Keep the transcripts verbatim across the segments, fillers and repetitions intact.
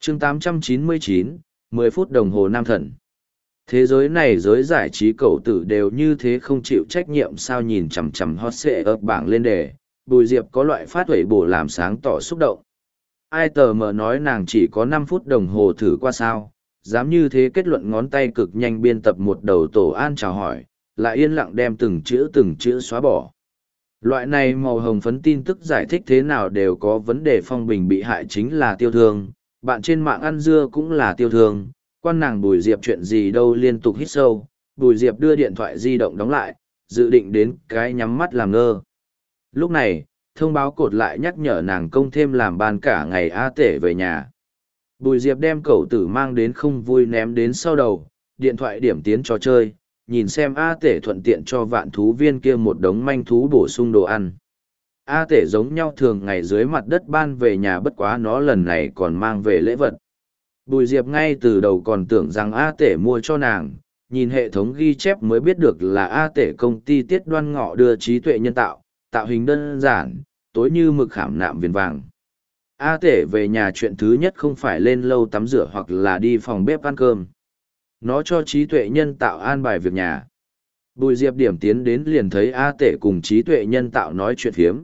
chương tám trăm chín mươi chín, mười phút đồng hồ nam thần. Thế giới này giới giải trí cậu tử đều như thế không chịu trách nhiệm sao nhìn chằm chằm hot xệ ập bảng lên đề, Bùi Diệp có loại phát huẩy bổ làm sáng tỏ xúc động. Ai tờ mờ nói nàng chỉ có năm phút đồng hồ thử qua sao, dám như thế kết luận ngón tay cực nhanh biên tập một đầu tổ an chào hỏi, lại yên lặng đem từng chữ từng chữ xóa bỏ. Loại này màu hồng phấn tin tức giải thích thế nào đều có vấn đề, Phong Bình bị hại chính là tiêu thương, bạn trên mạng ăn dưa cũng là tiêu thương, quan nàng Bùi Diệp chuyện gì đâu. Liên tục hít sâu, Bùi Diệp đưa điện thoại di động đóng lại, dự định đến cái nhắm mắt làm ngơ. Lúc này, thông báo cột lại nhắc nhở nàng công thêm làm ban cả ngày A Tể về nhà. Bùi Diệp đem cậu tử mang đến không vui ném đến sau đầu, điện thoại điểm tiến trò chơi, nhìn xem A Tể thuận tiện cho vạn thú viên kia một đống manh thú bổ sung đồ ăn. A Tể giống nhau thường ngày dưới mặt đất ban về nhà, bất quá nó lần này còn mang về lễ vật. Bùi Diệp ngay từ đầu còn tưởng rằng A Tể mua cho nàng, nhìn hệ thống ghi chép mới biết được là A Tể công ty Tiết Đoan Ngọ đưa trí tuệ nhân tạo, tạo hình đơn giản, tối như mực khảm nạm viền vàng. A Tể về nhà chuyện thứ nhất không phải lên lâu tắm rửa hoặc là đi phòng bếp ăn cơm. Nó cho trí tuệ nhân tạo an bài việc nhà. Bùi Diệp điểm tiến đến liền thấy A Tể cùng trí tuệ nhân tạo nói chuyện phiếm.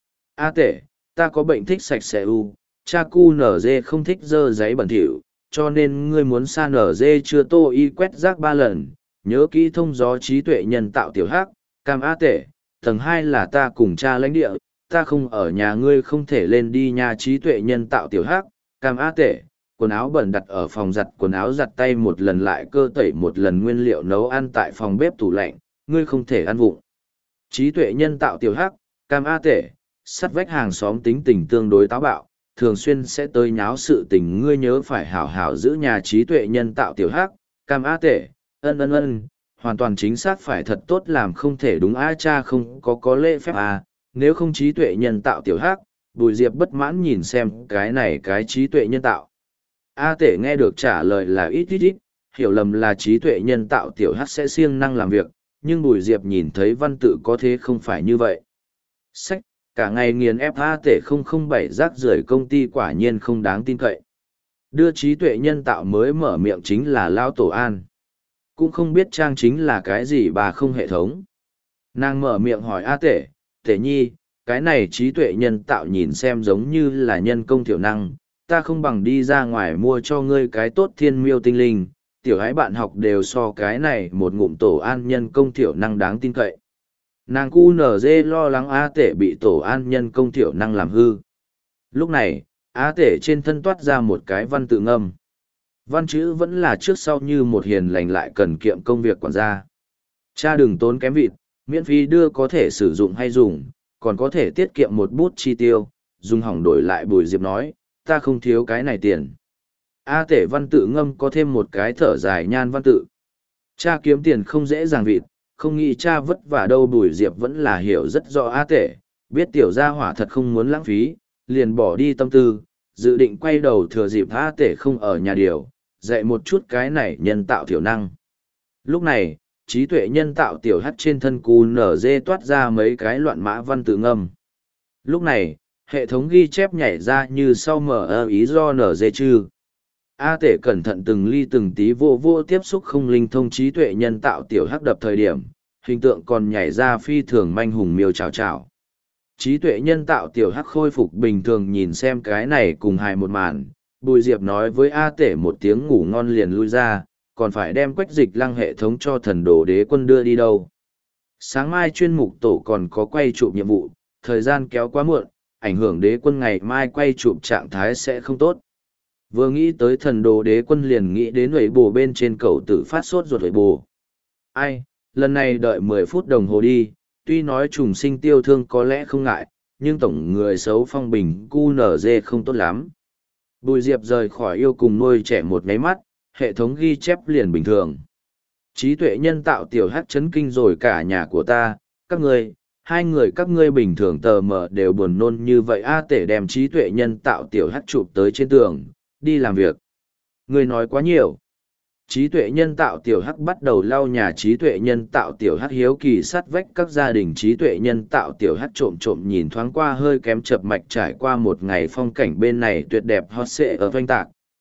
A Tể, ta có bệnh thích sạch sẽ u, cha cu nở dê không thích dơ giấy bẩn thỉu, cho nên ngươi muốn sa nở dê chưa tô y quét rác ba lần, nhớ kỹ thông gió trí tuệ nhân tạo tiểu hắc, cam A Tể, tầng hai là ta cùng cha lãnh địa, ta không ở nhà ngươi không thể lên đi nhà trí tuệ nhân tạo tiểu hắc, cam A Tể, quần áo bẩn đặt ở phòng giặt quần áo giặt tay một lần lại cơ tẩy một lần nguyên liệu nấu ăn tại phòng bếp tủ lạnh, ngươi không thể ăn vụng. Trí tuệ nhân tạo tiểu hắc, cam A Tể, sắt vách hàng xóm tính tình tương đối táo bạo, thường xuyên sẽ tới nháo sự tình, ngươi nhớ phải hảo hảo giữ nhà trí tuệ nhân tạo tiểu hắc, cam A Tể, ân ân ân, hoàn toàn chính xác phải thật tốt làm, không thể đúng a cha không có có lễ phép à, nếu không trí tuệ nhân tạo tiểu hắc. Bùi Diệp bất mãn nhìn xem cái này cái trí tuệ nhân tạo. A Tể nghe được trả lời là ít ít ít, hiểu lầm là trí tuệ nhân tạo tiểu hắc sẽ siêng năng làm việc, nhưng Bùi Diệp nhìn thấy văn tự có thế không phải như vậy. Sách, cả ngày nghiền ép A Tể không không bảy rác rưởi công ty quả nhiên không đáng tin cậy. Đưa trí tuệ nhân tạo mới mở miệng chính là Lao Tổ An. Cũng không biết trang chính là cái gì bà không hệ thống. Nàng mở miệng hỏi A Tể, Tể nhi, cái này trí tuệ nhân tạo nhìn xem giống như là nhân công thiểu năng, ta không bằng đi ra ngoài mua cho ngươi cái tốt thiên miêu tinh linh, tiểu hái bạn học đều so cái này một ngụm tổ an nhân công thiểu năng đáng tin cậy. Nàng cu nở dê lo lắng A Tể bị tổ an nhân công thiểu năng làm hư. Lúc này, A Tể trên thân toát ra một cái văn tự ngâm. Văn chữ vẫn là trước sau như một hiền lành lại cần kiệm công việc quản gia. Cha đừng tốn kém vịt, miễn phí đưa có thể sử dụng hay dùng, còn có thể tiết kiệm một bút chi tiêu, dùng hỏng đổi lại. Bùi Diệp nói, ta không thiếu cái này tiền. A Tể văn tự ngâm có thêm một cái thở dài nhan văn tự. Cha kiếm tiền không dễ dàng vịt, không nghĩ cha vất vả đâu. Bùi Diệp vẫn là hiểu rất rõ A Tể, biết tiểu gia hỏa thật không muốn lãng phí, liền bỏ đi tâm tư, dự định quay đầu thừa dịp A Tể không ở nhà điều, dạy một chút cái này nhân tạo thiểu năng. Lúc này, trí tuệ nhân tạo tiểu hắt trên thân cu nở dê toát ra mấy cái loạn mã văn tự ngâm. Lúc này, hệ thống ghi chép nhảy ra như sau mở ơ ý do nở dê chư. A Tể cẩn thận từng ly từng tí vô vô tiếp xúc không linh thông trí tuệ nhân tạo tiểu hắc đập thời điểm, hình tượng còn nhảy ra phi thường manh hùng miêu chào chào. Trí tuệ nhân tạo tiểu hắc khôi phục bình thường nhìn xem cái này cùng hài một màn, Bùi Diệp nói với A Tể một tiếng ngủ ngon liền lui ra, còn phải đem quách dịch lăng hệ thống cho thần đồ đế quân đưa đi đâu. Sáng mai chuyên mục tổ còn có quay chụp nhiệm vụ, thời gian kéo quá muộn, ảnh hưởng đế quân ngày mai quay chụp trạng thái sẽ không tốt. Vừa nghĩ tới thần đồ đế quân liền nghĩ đến huệ bồ bên trên cầu tử phát sốt ruột huệ bồ. Ai, lần này đợi mười phút đồng hồ đi, tuy nói trùng sinh tiêu thương có lẽ không ngại, nhưng tổng người xấu Phong Bình cu nở dê không tốt lắm. Bùi Diệp rời khỏi yêu cùng nuôi trẻ một ngáy mắt, hệ thống ghi chép liền bình thường. Trí tuệ nhân tạo tiểu hắc chấn kinh rồi cả nhà của ta, các ngươi, hai người các ngươi bình thường tờ mờ đều buồn nôn như vậy. A Tể đem trí tuệ nhân tạo tiểu hắc chụp tới trên tường, đi làm việc. Ngươi nói quá nhiều. Trí tuệ nhân tạo tiểu hắc bắt đầu lau nhà trí tuệ nhân tạo tiểu hắc hiếu kỳ sát vách các gia đình. Trí tuệ nhân tạo tiểu hắc trộm trộm nhìn thoáng qua hơi kém chập mạch trải qua một ngày phong cảnh bên này tuyệt đẹp hot xệ ở doanh tạc,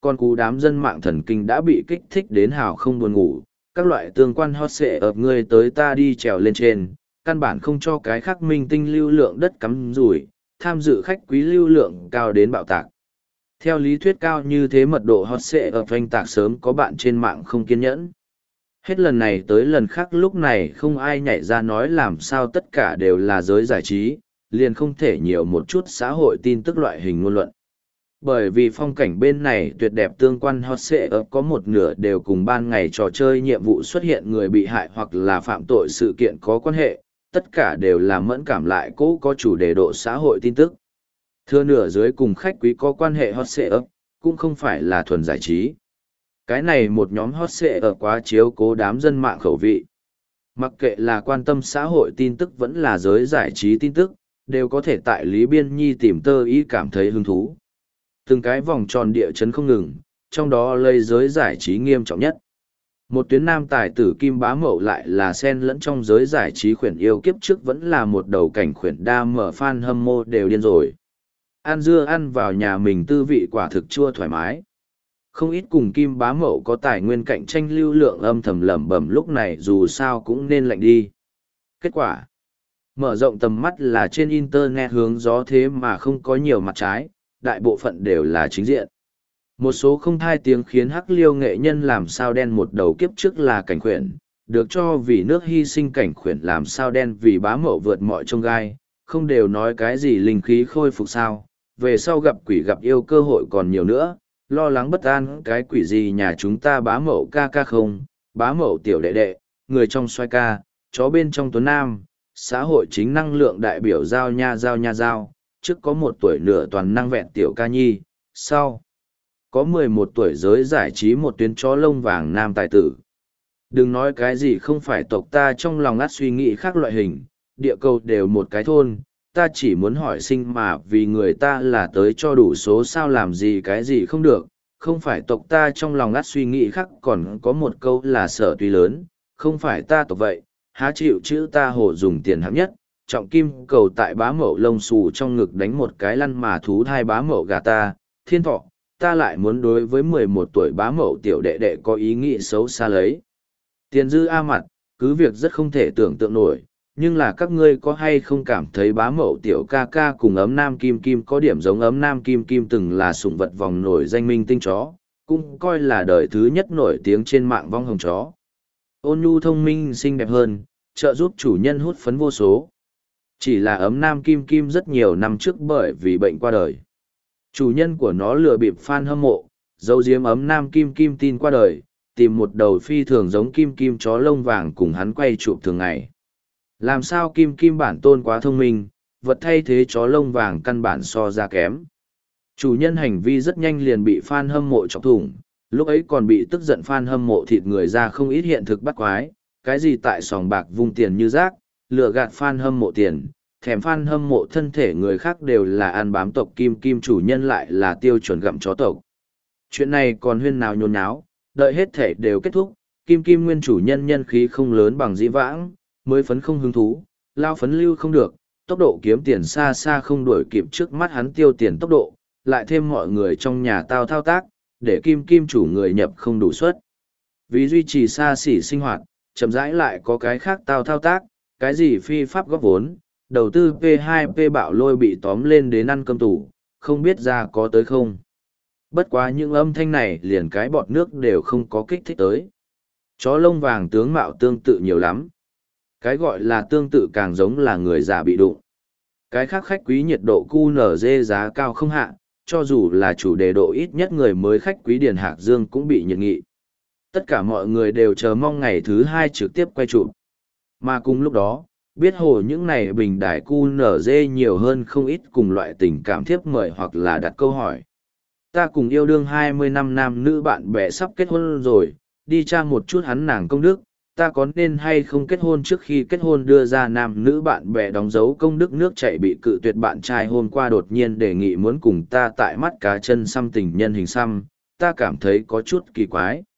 con cú đám dân mạng thần kinh đã bị kích thích đến hào không buồn ngủ, các loại tương quan hot xệ ập người tới ta đi trèo lên trên, căn bản không cho cái khác minh tinh lưu lượng đất cắm rủi, tham dự khách quý lưu lượng cao đến bạo tạc. Theo lý thuyết cao như thế mật độ hot xệ ập oanh tạc sớm có bạn trên mạng không kiên nhẫn. Hết lần này tới lần khác lúc này không ai nhảy ra nói làm sao tất cả đều là giới giải trí, liền không thể nhiều một chút xã hội tin tức loại hình ngôn luận. Bởi vì phong cảnh bên này tuyệt đẹp tương quan hot xệ ập có một nửa đều cùng ban ngày trò chơi nhiệm vụ xuất hiện người bị hại hoặc là phạm tội sự kiện có quan hệ, tất cả đều là mẫn cảm lại cố có chủ đề độ xã hội tin tức. Thưa nửa dưới cùng khách quý có quan hệ hot xệ ập, cũng không phải là thuần giải trí. Cái này một nhóm hot xệ ập quá chiếu cố đám dân mạng khẩu vị. Mặc kệ là quan tâm xã hội tin tức vẫn là giới giải trí tin tức, đều có thể tại Lý Biên Nhi tìm tơ ý cảm thấy hứng thú. Từng cái vòng tròn địa chấn không ngừng, trong đó lấy giới giải trí nghiêm trọng nhất. Một tuyến nam tài tử Kim Bá Mậu lại là sen lẫn trong giới giải trí khuyển yêu kiếp trước vẫn là một đầu cảnh khuyển đa mở fan hâm mộ đều điên rồi. Ăn dưa ăn vào nhà mình tư vị quả thực chua thoải mái. Không ít cùng Kim Bá Mậu có tài nguyên cạnh tranh lưu lượng âm thầm lẩm bẩm lúc này dù sao cũng nên lạnh đi. Kết quả mở rộng tầm mắt là trên internet hướng gió thế mà không có nhiều mặt trái, đại bộ phận đều là chính diện. Một số không thai tiếng khiến hắc liêu nghệ nhân làm sao đen một đầu kiếp trước là cảnh khuyển, được cho vì nước hy sinh cảnh khuyển làm sao đen vì Bá Mậu vượt mọi trông gai, không đều nói cái gì linh khí khôi phục sao, về sau gặp quỷ gặp yêu cơ hội còn nhiều nữa, lo lắng bất an cái quỷ gì nhà chúng ta Bá Mậu ca ca không, Bá Mậu tiểu đệ đệ, người trong xoay ca, chó bên trong tuấn nam, xã hội chính năng lượng đại biểu giao nha giao nha giao, trước có một tuổi nửa toàn năng vẹn tiểu ca nhi, sau có mười một tuổi giới giải trí một tuyến chó lông vàng nam tài tử. Đừng nói cái gì không phải tộc ta trong lòng át suy nghĩ khác loại hình, địa cầu đều một cái thôn, ta chỉ muốn hỏi sinh mà vì người ta là tới cho đủ số sao làm gì cái gì không được, không phải tộc ta trong lòng át suy nghĩ khác còn có một câu là sở tuy lớn, không phải ta tộc vậy, há chịu chữ ta hồ dùng tiền hạng nhất, trọng kim cầu tại Bá Mậu lông xù trong ngực đánh một cái lăn mà thú thai Bá Mậu gà ta, thiên thọ, ta lại muốn đối với mười một tuổi Bá Mậu tiểu đệ đệ có ý nghĩ xấu xa lấy. Tiền dư a mặt, cứ việc rất không thể tưởng tượng nổi, nhưng là các ngươi có hay không cảm thấy Bá Mậu tiểu ca ca cùng ấm nam kim kim có điểm giống ấm nam kim kim từng là sủng vật vòng nổi danh minh tinh chó, cũng coi là đời thứ nhất nổi tiếng trên mạng vong hồng chó. Ôn nhu thông minh xinh đẹp hơn, trợ giúp chủ nhân hút phấn vô số. Chỉ là ấm nam kim kim rất nhiều năm trước bởi vì bệnh qua đời. Chủ nhân của nó lừa bịp fan hâm mộ, giấu giếm ấm nam kim kim tin qua đời, tìm một đầu phi thường giống kim kim chó lông vàng cùng hắn quay chụp thường ngày. Làm sao kim kim bản tôn quá thông minh, vật thay thế chó lông vàng căn bản so ra kém. Chủ nhân hành vi rất nhanh liền bị fan hâm mộ chọc thủng, lúc ấy còn bị tức giận fan hâm mộ thịt người ra không ít hiện thực bắt quái, cái gì tại sòng bạc vung tiền như rác, lừa gạt fan hâm mộ tiền, thèm fan hâm mộ thân thể người khác đều là ăn bám tộc kim kim chủ nhân lại là tiêu chuẩn gặm chó tộc. Chuyện này còn huyên nào nhốn nháo, đợi hết thể đều kết thúc, kim kim nguyên chủ nhân nhân khí không lớn bằng dĩ vãng, mới phấn không hứng thú, lao phấn lưu không được, tốc độ kiếm tiền xa xa không đuổi kịp trước mắt hắn tiêu tiền tốc độ, lại thêm mọi người trong nhà tao thao tác, để kim kim chủ người nhập không đủ suất. Vì duy trì xa xỉ sinh hoạt, chậm rãi lại có cái khác tao thao tác, cái gì phi pháp góp vốn, đầu tư P hai P bạo lôi bị tóm lên đến ăn cơm tủ, không biết ra có tới không. Bất quá những âm thanh này liền cái bọt nước đều không có kích thích tới. Chó lông vàng tướng mạo tương tự nhiều lắm. Cái gọi là tương tự càng giống là người già bị đụng. Cái khác khách quý nhiệt độ cu nở dê giá cao không hạ, cho dù là chủ đề độ ít nhất người mới khách quý Điền Hạc Dương cũng bị nhiệt nghị. Tất cả mọi người đều chờ mong ngày thứ hai trực tiếp quay chụp. Mà cùng lúc đó, biết hồ những này bình đài cu nở dê nhiều hơn không ít cùng loại tình cảm thiếp mời hoặc là đặt câu hỏi. Ta cùng yêu đương hai mươi năm nam nữ bạn bè sắp kết hôn rồi, đi tra một chút hắn nàng công đức, ta có nên hay không kết hôn trước khi kết hôn đưa ra nam nữ bạn bè đóng dấu công đức nước chảy bị cự tuyệt bạn trai hôm qua đột nhiên đề nghị muốn cùng ta tại mắt cá chân xăm tình nhân hình xăm, ta cảm thấy có chút kỳ quái.